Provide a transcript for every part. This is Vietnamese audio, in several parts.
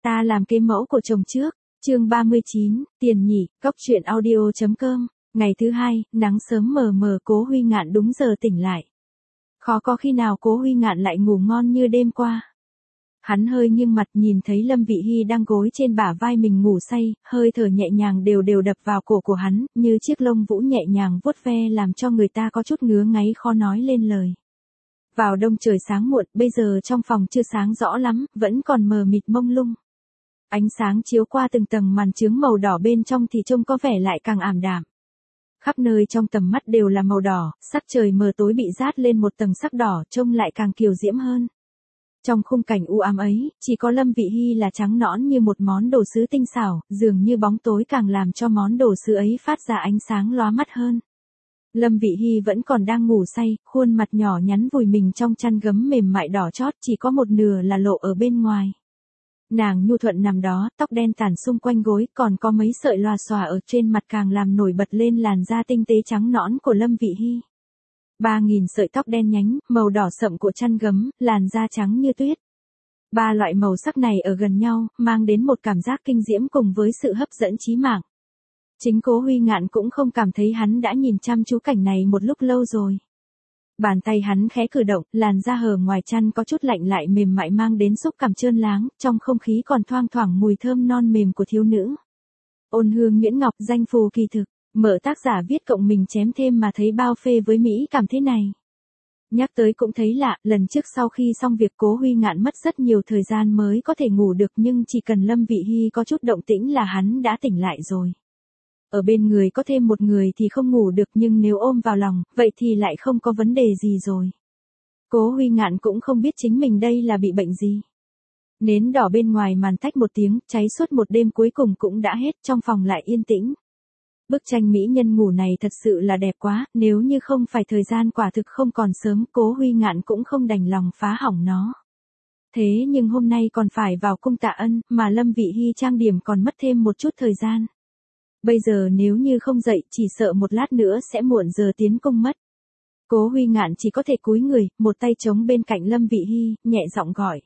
Ta làm kế mẫu của chồng trước. Chương 39, tiền nhỉ, cóc truyện audio.com. Ngày thứ hai, nắng sớm mờ mờ, Cố Huy Ngạn đúng giờ tỉnh lại. Khó có khi nào Cố Huy Ngạn lại ngủ ngon như đêm qua. Hắn hơi nghiêng mặt nhìn thấy Lâm Vị Hy đang gối trên bả vai mình ngủ say, hơi thở nhẹ nhàng đều đều đập vào cổ của hắn, như chiếc lông vũ nhẹ nhàng vuốt ve làm cho người ta có chút ngứa ngáy khó nói lên lời. Vào đông trời sáng muộn, bây giờ trong phòng chưa sáng rõ lắm, vẫn còn mờ mịt mông lung. Ánh sáng chiếu qua từng tầng màn chướng màu đỏ bên trong thì trông có vẻ lại càng ảm đạm. Khắp nơi trong tầm mắt đều là màu đỏ, sắc trời mờ tối bị rát lên một tầng sắc đỏ, trông lại càng kiều diễm hơn. Trong khung cảnh u ám ấy, chỉ có Lâm Vị Hy là trắng nõn như một món đồ sứ tinh xảo, dường như bóng tối càng làm cho món đồ sứ ấy phát ra ánh sáng lóa mắt hơn. Lâm Vị Hy vẫn còn đang ngủ say, khuôn mặt nhỏ nhắn vùi mình trong chăn gấm mềm mại đỏ chót, chỉ có một nửa là lộ ở bên ngoài. Nàng nhu thuận nằm đó, tóc đen tản xung quanh gối, còn có mấy sợi lòa xòa ở trên mặt càng làm nổi bật lên làn da tinh tế trắng nõn của Lâm Vị Hy. 3.000 sợi tóc đen nhánh, màu đỏ sậm của chăn gấm, làn da trắng như tuyết. Ba loại màu sắc này ở gần nhau, mang đến một cảm giác kinh diễm cùng với sự hấp dẫn chí mạng. Chính Cố Huy Ngạn cũng không cảm thấy hắn đã nhìn chăm chú cảnh này một lúc lâu rồi. Bàn tay hắn khẽ cử động, làn da hở ngoài chăn có chút lạnh lại mềm mại mang đến xúc cảm trơn láng, trong không khí còn thoang thoảng mùi thơm non mềm của thiếu nữ. Ôn hương nhuyễn ngọc, danh phù kỳ thực, mở tác giả viết cộng mình chém thêm mà thấy bao phê với mỹ cảm thế này. Nhắc tới cũng thấy lạ, lần trước sau khi xong việc Cố Huy Ngạn mất rất nhiều thời gian mới có thể ngủ được, nhưng chỉ cần Lâm Vị Hy có chút động tĩnh là hắn đã tỉnh lại rồi. Ở bên người có thêm một người thì không ngủ được, nhưng nếu ôm vào lòng, vậy thì lại không có vấn đề gì rồi. Cố Huy Ngạn cũng không biết chính mình đây là bị bệnh gì. Nến đỏ bên ngoài màn tách một tiếng, cháy suốt một đêm cuối cùng cũng đã hết, trong phòng lại yên tĩnh. Bức tranh mỹ nhân ngủ này thật sự là đẹp quá, nếu như không phải thời gian quả thực không còn sớm, Cố Huy Ngạn cũng không đành lòng phá hỏng nó. Thế nhưng hôm nay còn phải vào cung Tạ Ân, mà Lâm Vị Hy trang điểm còn mất thêm một chút thời gian. Bây giờ nếu như không dậy, chỉ sợ một lát nữa sẽ muộn giờ tiến cung mất. Cố Huy Ngạn chỉ có thể cúi người, một tay chống bên cạnh Lâm Vị Hy, nhẹ giọng gọi.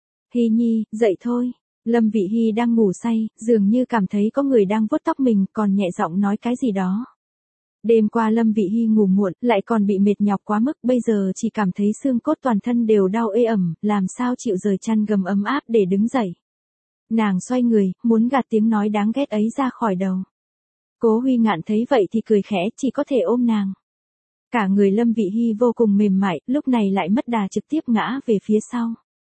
Hy nhi, dậy thôi. Lâm Vị Hy đang ngủ say, dường như cảm thấy có người đang vuốt tóc mình, còn nhẹ giọng nói cái gì đó. Đêm qua Lâm Vị Hy ngủ muộn, lại còn bị mệt nhọc quá mức, bây giờ chỉ cảm thấy xương cốt toàn thân đều đau ê ẩm, làm sao chịu rời chăn gầm ấm áp để đứng dậy. Nàng xoay người, muốn gạt tiếng nói đáng ghét ấy ra khỏi đầu. Cố Huy Ngạn thấy vậy thì cười khẽ, chỉ có thể ôm nàng. Cả người Lâm Vị Hy vô cùng mềm mại, lúc này lại mất đà trực tiếp ngã về phía sau.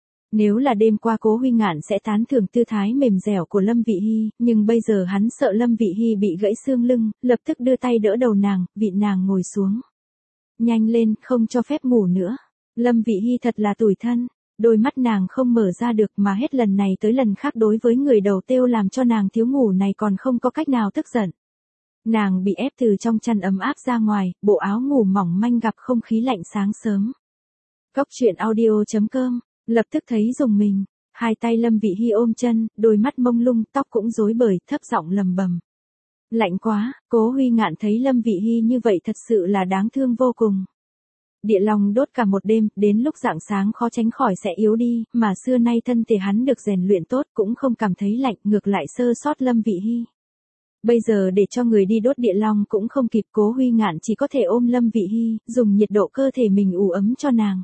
Nếu là đêm qua Cố Huy Ngạn sẽ tán thưởng tư thái mềm dẻo của Lâm Vị Hy, nhưng bây giờ hắn sợ Lâm Vị Hy bị gãy xương lưng, lập tức đưa tay đỡ đầu nàng, vịn nàng ngồi xuống. Nhanh lên, không cho phép ngủ nữa. Lâm Vị Hy thật là tủi thân, đôi mắt nàng không mở ra được mà hết lần này tới lần khác đối với người đầu têu làm cho nàng thiếu ngủ này còn không có cách nào tức giận. Nàng bị ép từ trong chăn ấm áp ra ngoài, bộ áo ngủ mỏng manh gặp không khí lạnh sáng sớm. Cóc truyện audio.com, lập tức thấy rùng mình, hai tay Lâm Vị Hy ôm chân, đôi mắt mông lung, tóc cũng rối bời, thấp giọng lầm bầm. Lạnh quá, Cố Huy Ngạn thấy Lâm Vị Hy như vậy thật sự là đáng thương vô cùng. Địa long đốt cả một đêm, đến lúc rạng sáng khó tránh khỏi sẽ yếu đi, mà xưa nay thân thể hắn được rèn luyện tốt cũng không cảm thấy lạnh, ngược lại sơ sót Lâm Vị Hy. Bây giờ để cho người đi đốt địa long cũng không kịp, Cố Huy Ngạn chỉ có thể ôm Lâm Vị Hy, dùng nhiệt độ cơ thể mình ủ ấm cho nàng.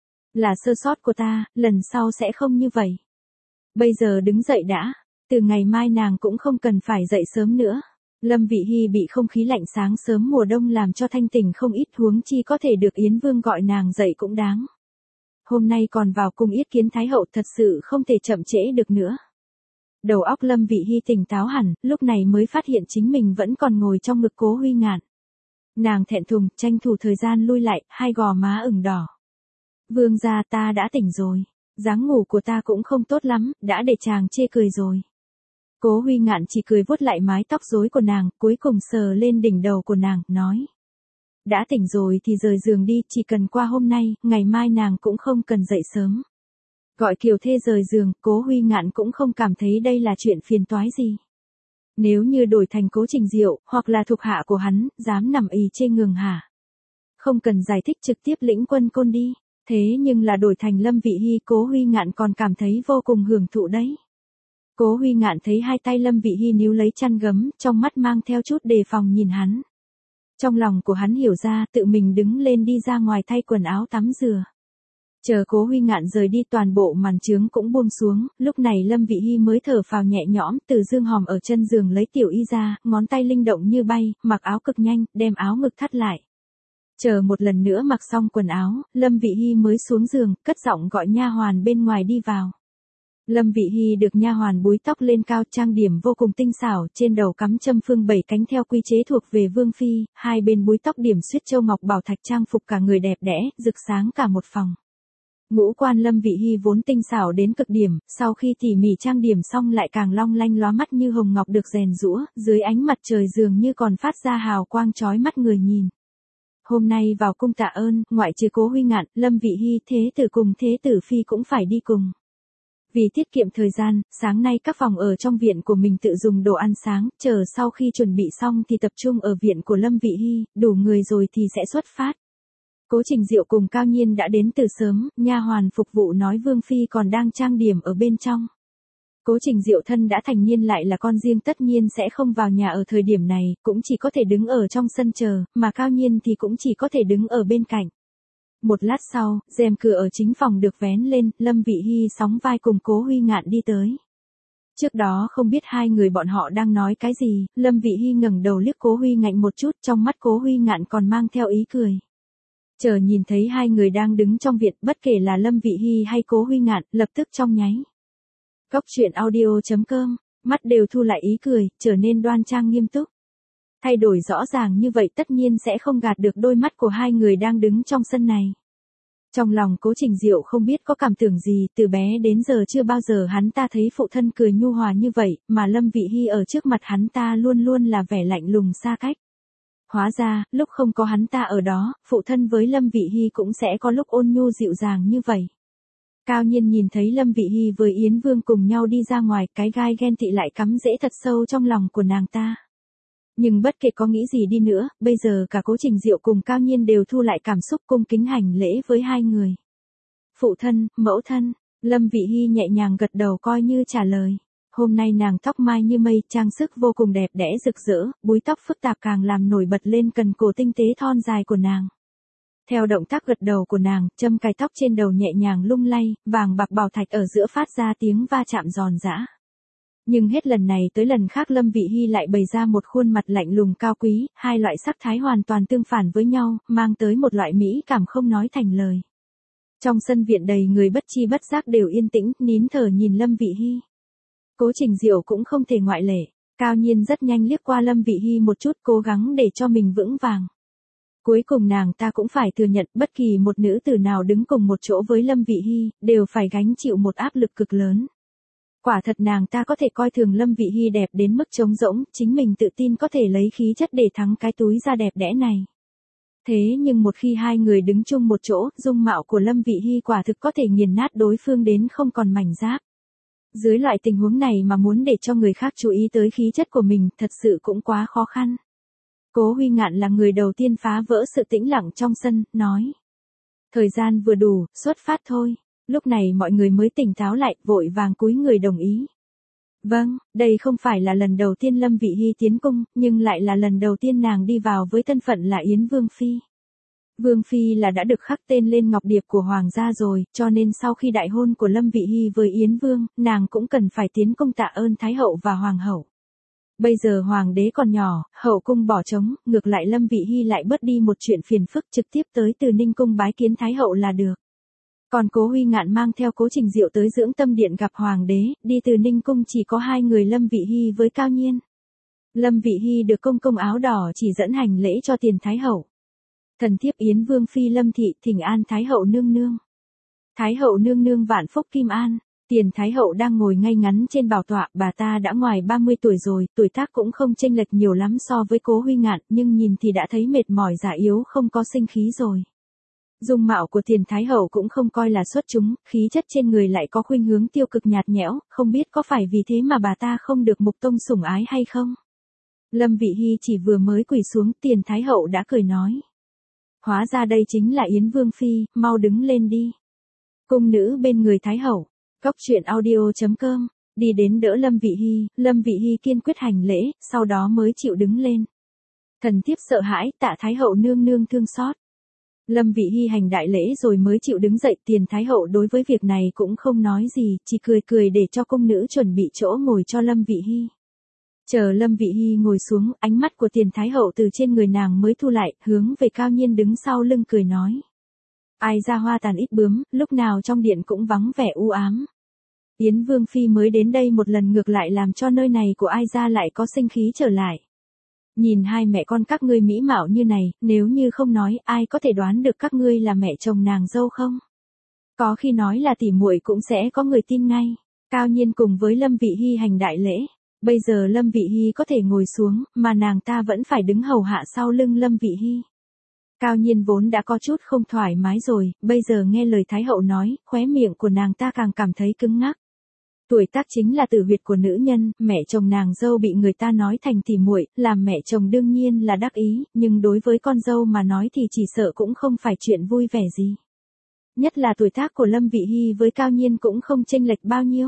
Là sơ sót của ta, lần sau sẽ không như vậy. Bây giờ đứng dậy đã, từ ngày mai nàng cũng không cần phải dậy sớm nữa. Lâm Vị Hy bị không khí lạnh sáng sớm mùa đông làm cho thanh tỉnh không ít, huống chi có thể được Yến Vương gọi nàng dậy cũng đáng. Hôm nay còn vào cung yết kiến Thái Hậu, thật sự không thể chậm trễ được nữa. Đầu óc Lâm Vị Hy tỉnh táo hẳn, lúc này mới phát hiện chính mình vẫn còn ngồi trong ngực Cố Huy Ngạn. Nàng thẹn thùng, tranh thủ thời gian lui lại, hai gò má ửng đỏ. Vương gia, ta đã tỉnh rồi. Dáng ngủ của ta cũng không tốt lắm, đã để chàng chê cười rồi. Cố Huy Ngạn chỉ cười vuốt lại mái tóc rối của nàng, cuối cùng sờ lên đỉnh đầu của nàng, nói. Đã tỉnh rồi thì rời giường đi, chỉ cần qua hôm nay, ngày mai nàng cũng không cần dậy sớm. Gọi kiều thê rời giường, Cố Huy Ngạn cũng không cảm thấy đây là chuyện phiền toái gì. Nếu như đổi thành Cố Trình Diệu, hoặc là thuộc hạ của hắn, dám nằm ì chê ngường hả? Không cần giải thích, trực tiếp lĩnh quân côn đi. Thế nhưng là đổi thành Lâm Vị Hy, Cố Huy Ngạn còn cảm thấy vô cùng hưởng thụ đấy. Cố Huy Ngạn thấy hai tay Lâm Vị Hi níu lấy chăn gấm, trong mắt mang theo chút đề phòng nhìn hắn. Trong lòng của hắn hiểu ra, tự mình đứng lên đi ra ngoài thay quần áo tắm rửa. Chờ Cố Huy Ngạn rời đi, toàn bộ màn trướng cũng buông xuống, lúc này Lâm Vị Hi mới thở phào nhẹ nhõm, từ dương hòm ở chân giường lấy tiểu y ra, ngón tay linh động như bay, mặc áo cực nhanh, đem áo ngực thắt lại. Chờ một lần nữa mặc xong quần áo, Lâm Vị Hi mới xuống giường, cất giọng gọi nha hoàn bên ngoài đi vào. Lâm Vị Hi được nha hoàn búi tóc lên cao, trang điểm vô cùng tinh xảo, trên đầu cắm châm phương 7 cánh theo quy chế thuộc về vương phi, hai bên búi tóc điểm xuyết châu ngọc bảo thạch, trang phục cả người đẹp đẽ, rực sáng cả một phòng. Ngũ quan Lâm Vị Hi vốn tinh xảo đến cực điểm, sau khi tỉ mỉ trang điểm xong lại càng long lanh lóa mắt như hồng ngọc được rèn giũa, dưới ánh mặt trời dường như còn phát ra hào quang chói mắt người nhìn. Hôm nay vào cung tạ ơn, ngoại trừ Cố Huy Ngạn, Lâm Vị Hi thế tử cùng thế tử phi cũng phải đi cùng. Vì tiết kiệm thời gian, sáng nay các phòng ở trong viện của mình tự dùng đồ ăn sáng, chờ sau khi chuẩn bị xong thì tập trung ở viện của Lâm Vị Hi, đủ người rồi thì sẽ xuất phát. Cố Trình Diệu cùng Cao Nhiên đã đến từ sớm, nha hoàn phục vụ nói Vương phi còn đang trang điểm ở bên trong. Cố Trình Diệu thân đã thành niên lại là con riêng tất nhiên sẽ không vào nhà ở thời điểm này, cũng chỉ có thể đứng ở trong sân chờ, mà Cao Nhiên thì cũng chỉ có thể đứng ở bên cạnh. Một lát sau, rèm cửa ở chính phòng được vén lên, Lâm Vị Hi sóng vai cùng Cố Huy Ngạn đi tới. Trước đó không biết hai người bọn họ đang nói cái gì, Lâm Vị Hi ngẩng đầu liếc Cố Huy Ngạn một chút, trong mắt Cố Huy Ngạn còn mang theo ý cười. Chờ nhìn thấy hai người đang đứng trong viện, bất kể là Lâm Vị Hi hay Cố Huy Ngạn, lập tức trong nháy. Góc truyện audio.com, mắt đều thu lại ý cười, trở nên đoan trang nghiêm túc. Thay đổi rõ ràng như vậy tất nhiên sẽ không gạt được đôi mắt của hai người đang đứng trong sân này. Trong lòng Cố Trình Diệu không biết có cảm tưởng gì, từ bé đến giờ chưa bao giờ hắn ta thấy phụ thân cười nhu hòa như vậy, mà Lâm Vị Hi ở trước mặt hắn ta luôn luôn là vẻ lạnh lùng xa cách. Hóa ra, lúc không có hắn ta ở đó, phụ thân với Lâm Vị Hi cũng sẽ có lúc ôn nhu dịu dàng như vậy. Cao Nhiên nhìn thấy Lâm Vị Hi với Yến Vương cùng nhau đi ra ngoài, cái gai ghen tị lại cắm rễ thật sâu trong lòng của nàng ta. Nhưng bất kể có nghĩ gì đi nữa, bây giờ cả Cố Trình Diệu cùng Cao Nhiên đều thu lại cảm xúc cung kính hành lễ với hai người. Phụ thân, mẫu thân, Lâm Vị Hi nhẹ nhàng gật đầu coi như trả lời. Hôm nay nàng tóc mai như mây, trang sức vô cùng đẹp đẽ rực rỡ, búi tóc phức tạp càng làm nổi bật lên cần cổ tinh tế thon dài của nàng. Theo động tác gật đầu của nàng, châm cài tóc trên đầu nhẹ nhàng lung lay, vàng bạc bảo thạch ở giữa phát ra tiếng va chạm giòn giã. Nhưng hết lần này tới lần khác Lâm Vị Hi lại bày ra một khuôn mặt lạnh lùng cao quý, hai loại sắc thái hoàn toàn tương phản với nhau, mang tới một loại mỹ cảm không nói thành lời. Trong sân viện đầy người bất chi bất giác đều yên tĩnh, nín thở nhìn Lâm Vị Hi. Cố Trình Diệu cũng không thể ngoại lệ, Cao Nhiên rất nhanh liếc qua Lâm Vị Hi một chút, cố gắng để cho mình vững vàng. Cuối cùng nàng ta cũng phải thừa nhận bất kỳ một nữ tử nào đứng cùng một chỗ với Lâm Vị Hi, đều phải gánh chịu một áp lực cực lớn. Quả thật nàng ta có thể coi thường Lâm Vị Hi đẹp đến mức trống rỗng, chính mình tự tin có thể lấy khí chất để thắng cái túi da đẹp đẽ này. Thế nhưng một khi hai người đứng chung một chỗ, dung mạo của Lâm Vị Hi quả thực có thể nghiền nát đối phương đến không còn mảnh giáp. Dưới loại tình huống này mà muốn để cho người khác chú ý tới khí chất của mình, thật sự cũng quá khó khăn. Cố Huy Ngạn là người đầu tiên phá vỡ sự tĩnh lặng trong sân, nói. Thời gian vừa đủ, xuất phát thôi. Lúc này mọi người mới tỉnh táo lại, vội vàng cúi người đồng ý. Vâng, đây không phải là lần đầu tiên Lâm Vị Hi tiến cung, nhưng lại là lần đầu tiên nàng đi vào với thân phận là Yến Vương Phi. Vương Phi là đã được khắc tên lên ngọc điệp của Hoàng gia rồi, cho nên sau khi đại hôn của Lâm Vị Hi với Yến Vương, nàng cũng cần phải tiến cung tạ ơn Thái hậu và Hoàng hậu. Bây giờ Hoàng đế còn nhỏ, hậu cung bỏ trống, ngược lại Lâm Vị Hi lại bớt đi một chuyện phiền phức, trực tiếp tới Từ Ninh cung bái kiến Thái hậu là được. Còn Cố Huy Ngạn mang theo Cố Trình Diệu tới Dưỡng Tâm Điện gặp Hoàng đế, đi Từ Ninh cung chỉ có hai người Lâm Vị Hi với Cao Nhiên. Lâm Vị Hi được công áo đỏ chỉ dẫn hành lễ cho tiền Thái hậu. Thần thiếp Yến Vương Phi Lâm Thị thỉnh an Thái hậu nương nương. Thái hậu nương nương vạn phúc kim an. Tiền Thái hậu đang ngồi ngay ngắn trên bảo tọa, bà ta đã ngoài 30 tuổi rồi, tuổi tác cũng không chênh lệch nhiều lắm so với Cố Huy Ngạn, nhưng nhìn thì đã thấy mệt mỏi già yếu không có sinh khí rồi. Dung mạo của Tiền Thái hậu cũng không coi là xuất chúng, khí chất trên người lại có khuynh hướng tiêu cực nhạt nhẽo, không biết có phải vì thế mà bà ta không được Mục Tông sủng ái hay không? Lâm Vị Hi chỉ vừa mới quỳ xuống, Tiền Thái hậu đã cười nói. Hóa ra đây chính là Yến Vương Phi, mau đứng lên đi. Cung nữ bên người Thái hậu. Góc truyện audio.com Đi đến đỡ Lâm Vị Hy kiên quyết hành lễ, sau đó mới chịu đứng lên. Thần thiếp sợ hãi, tạ Thái hậu nương nương thương xót. Lâm Vị Hy hành đại lễ rồi mới chịu đứng dậy, Tiền Thái hậu đối với việc này cũng không nói gì, chỉ cười cười để cho cung nữ chuẩn bị chỗ ngồi cho Lâm Vị Hy. Chờ Lâm Vị Hy ngồi xuống, ánh mắt của Tiền Thái hậu từ trên người nàng mới thu lại, hướng về Cao Nhiên đứng sau lưng cười nói. Ai ra hoa tàn ít bướm, lúc nào trong điện cũng vắng vẻ u ám. Yến Vương Phi mới đến đây một lần ngược lại làm cho nơi này của ai ra lại có sinh khí trở lại. Nhìn hai mẹ con các ngươi mỹ mạo như này, nếu như không nói, ai có thể đoán được các ngươi là mẹ chồng nàng dâu không? Có khi nói là tỉ muội cũng sẽ có người tin ngay. Cao Nhiên cùng với Lâm Vị Hy hành đại lễ. Bây giờ Lâm Vị Hy có thể ngồi xuống, mà nàng ta vẫn phải đứng hầu hạ sau lưng Lâm Vị Hy. Cao Nhiên vốn đã có chút không thoải mái rồi, bây giờ nghe lời Thái hậu nói, khóe miệng của nàng ta càng cảm thấy cứng ngắc. Tuổi tác chính là tử huyệt của nữ nhân, mẹ chồng nàng dâu bị người ta nói thành tỉ muội, làm mẹ chồng đương nhiên là đắc ý, nhưng đối với con dâu mà nói thì chỉ sợ cũng không phải chuyện vui vẻ gì. Nhất là tuổi tác của Lâm Vị Hy với Cao Nhiên cũng không chênh lệch bao nhiêu.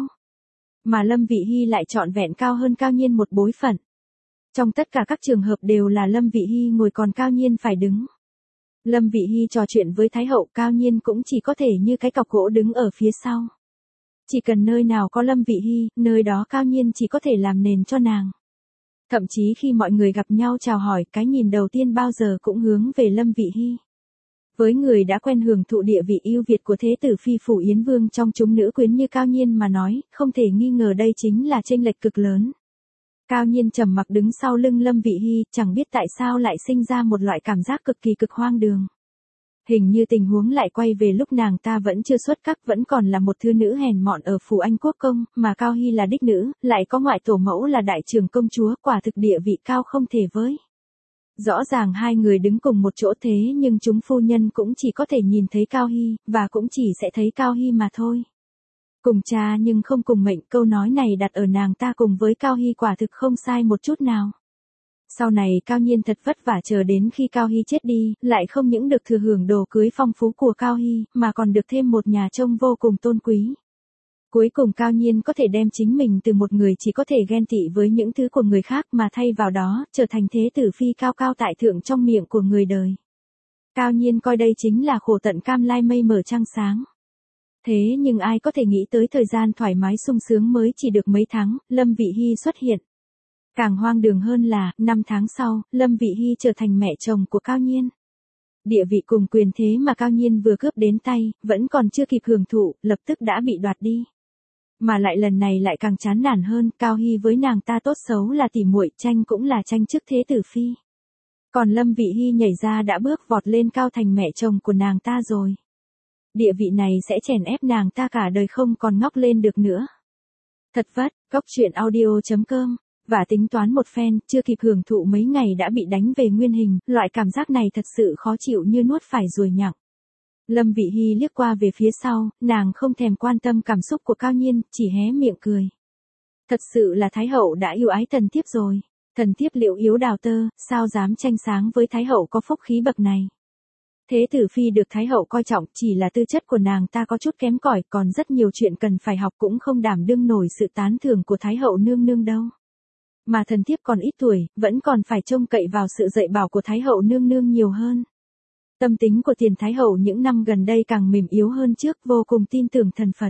Mà Lâm Vị Hy lại trọn vẹn cao hơn Cao Nhiên một bối phận. Trong tất cả các trường hợp đều là Lâm Vị Hy ngồi còn Cao Nhiên phải đứng. Lâm Vị Hy trò chuyện với Thái hậu, Cao Nhiên cũng chỉ có thể như cái cọc gỗ đứng ở phía sau. Chỉ cần nơi nào có Lâm Vị Hy, nơi đó Cao Nhiên chỉ có thể làm nền cho nàng. Thậm chí khi mọi người gặp nhau chào hỏi, cái nhìn đầu tiên bao giờ cũng hướng về Lâm Vị Hy. Với người đã quen hưởng thụ địa vị ưu việt của thế tử phi phủ Yến Vương trong chúng nữ quyến như Cao Nhiên mà nói, không thể nghi ngờ đây chính là chênh lệch cực lớn. Cao Nhiên trầm mặc đứng sau lưng Lâm Vị Hy, chẳng biết tại sao lại sinh ra một loại cảm giác cực hoang đường. Hình như tình huống lại quay về lúc nàng ta vẫn chưa xuất các, vẫn còn là một thư nữ hèn mọn ở phủ Anh Quốc công, mà Cao Hy là đích nữ, lại có ngoại tổ mẫu là đại trưởng công chúa, quả thực địa vị cao không thể với. Rõ ràng hai người đứng cùng một chỗ thế nhưng chúng phu nhân cũng chỉ có thể nhìn thấy Cao Hy, và cũng chỉ sẽ thấy Cao Hy mà thôi. Cùng cha nhưng không cùng mệnh, câu nói này đặt ở nàng ta cùng với Cao Hy quả thực không sai một chút nào. Sau này Cao Nhiên thật vất vả chờ đến khi Cao Hy chết đi, lại không những được thừa hưởng đồ cưới phong phú của Cao Hy, mà còn được thêm một nhà trông vô cùng tôn quý. Cuối cùng Cao Nhiên có thể đem chính mình từ một người chỉ có thể ghen tị với những thứ của người khác mà thay vào đó, trở thành thế tử phi cao cao tại thượng trong miệng của người đời. Cao Nhiên coi đây chính là khổ tận cam lai mây mở trăng sáng. Thế nhưng ai có thể nghĩ tới thời gian thoải mái sung sướng mới chỉ được mấy tháng, Lâm Vị Hy xuất hiện. Càng hoang đường hơn là, 5 tháng sau, Lâm Vị Hy trở thành mẹ chồng của Cao Nhiên. Địa vị cùng quyền thế mà Cao Nhiên vừa cướp đến tay, vẫn còn chưa kịp hưởng thụ, lập tức đã bị đoạt đi. Mà lại lần này lại càng chán nản hơn, Cao Hy với nàng ta tốt xấu là tỉ muội, tranh cũng là tranh chức thế tử phi. Còn Lâm Vị Hy nhảy ra đã bước vọt lên cao thành mẹ chồng của nàng ta rồi. Địa vị này sẽ chèn ép nàng ta cả đời không còn ngóc lên được nữa. Thật vất, Cóc Truyện Audio.com. Và tính toán một phen, chưa kịp hưởng thụ mấy ngày đã bị đánh về nguyên hình, loại cảm giác này thật sự khó chịu như nuốt phải ruồi nhặng. Lâm Vị Hy liếc qua về phía sau, nàng không thèm quan tâm cảm xúc của Cao Nhiên, chỉ hé miệng cười. Thật sự là Thái hậu đã yêu ái thần thiếp rồi. Thần thiếp liệu yếu đào tơ, sao dám tranh sáng với Thái hậu có phúc khí bậc này. Thế tử phi được Thái hậu coi trọng, chỉ là tư chất của nàng ta có chút kém cỏi, còn rất nhiều chuyện cần phải học cũng không đảm đương nổi sự tán thưởng của Thái hậu nương nương đâu. Mà thần thiếp còn ít tuổi, vẫn còn phải trông cậy vào sự dạy bảo của Thái hậu nương nương nhiều hơn. Tâm tính của Tiền Thái hậu những năm gần đây càng mềm yếu hơn trước, vô cùng tin tưởng thần Phật.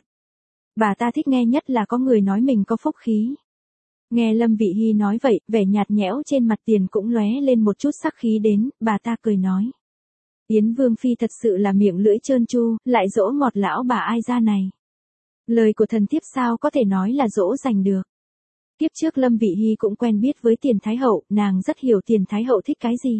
Bà ta thích nghe nhất là có người nói mình có phúc khí. Nghe Lâm Vị Hy nói vậy, vẻ nhạt nhẽo trên mặt Tiền cũng lóe lên một chút sắc khí đến, bà ta cười nói. Yến Vương Phi thật sự là miệng lưỡi trơn tru, lại dỗ ngọt lão bà ai ra này. Lời của thần thiếp sao có thể nói là dỗ dành được. Kiếp trước Lâm Vị Hy cũng quen biết với Tiền Thái hậu, nàng rất hiểu Tiền Thái hậu thích cái gì.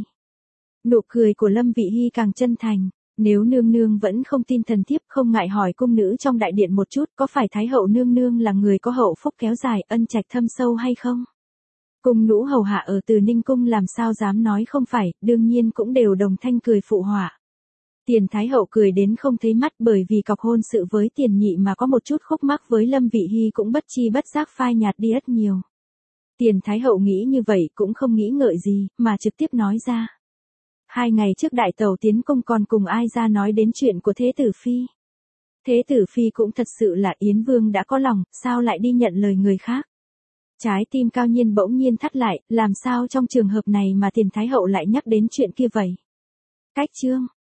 Nụ cười của Lâm Vị Hy càng chân thành, nếu nương nương vẫn không tin thần thiếp không ngại hỏi cung nữ trong đại điện một chút, có phải Thái hậu nương nương là người có hậu phúc kéo dài, ân trạch thâm sâu hay không? Cung nữ hầu hạ ở Từ Ninh cung làm sao dám nói không phải, đương nhiên cũng đều đồng thanh cười phụ họa. Tiền Thái hậu cười đến không thấy mắt, bởi vì cọc hôn sự với Tiền nhị mà có một chút khúc mắc với Lâm Vị Hy cũng bất chi bất giác phai nhạt đi rất nhiều. Tiền Thái hậu nghĩ như vậy cũng không nghĩ ngợi gì, mà trực tiếp nói ra. 2 ngày trước đại tẩu tiến cung còn cùng ai ra nói đến chuyện của thế tử phi. Thế tử phi cũng thật sự là Yến Vương đã có lòng, sao lại đi nhận lời người khác? Trái tim Cao Nhiên bỗng nhiên thắt lại, làm sao trong trường hợp này mà Tiền Thái Hậu lại nhắc đến chuyện kia vậy? Cách chương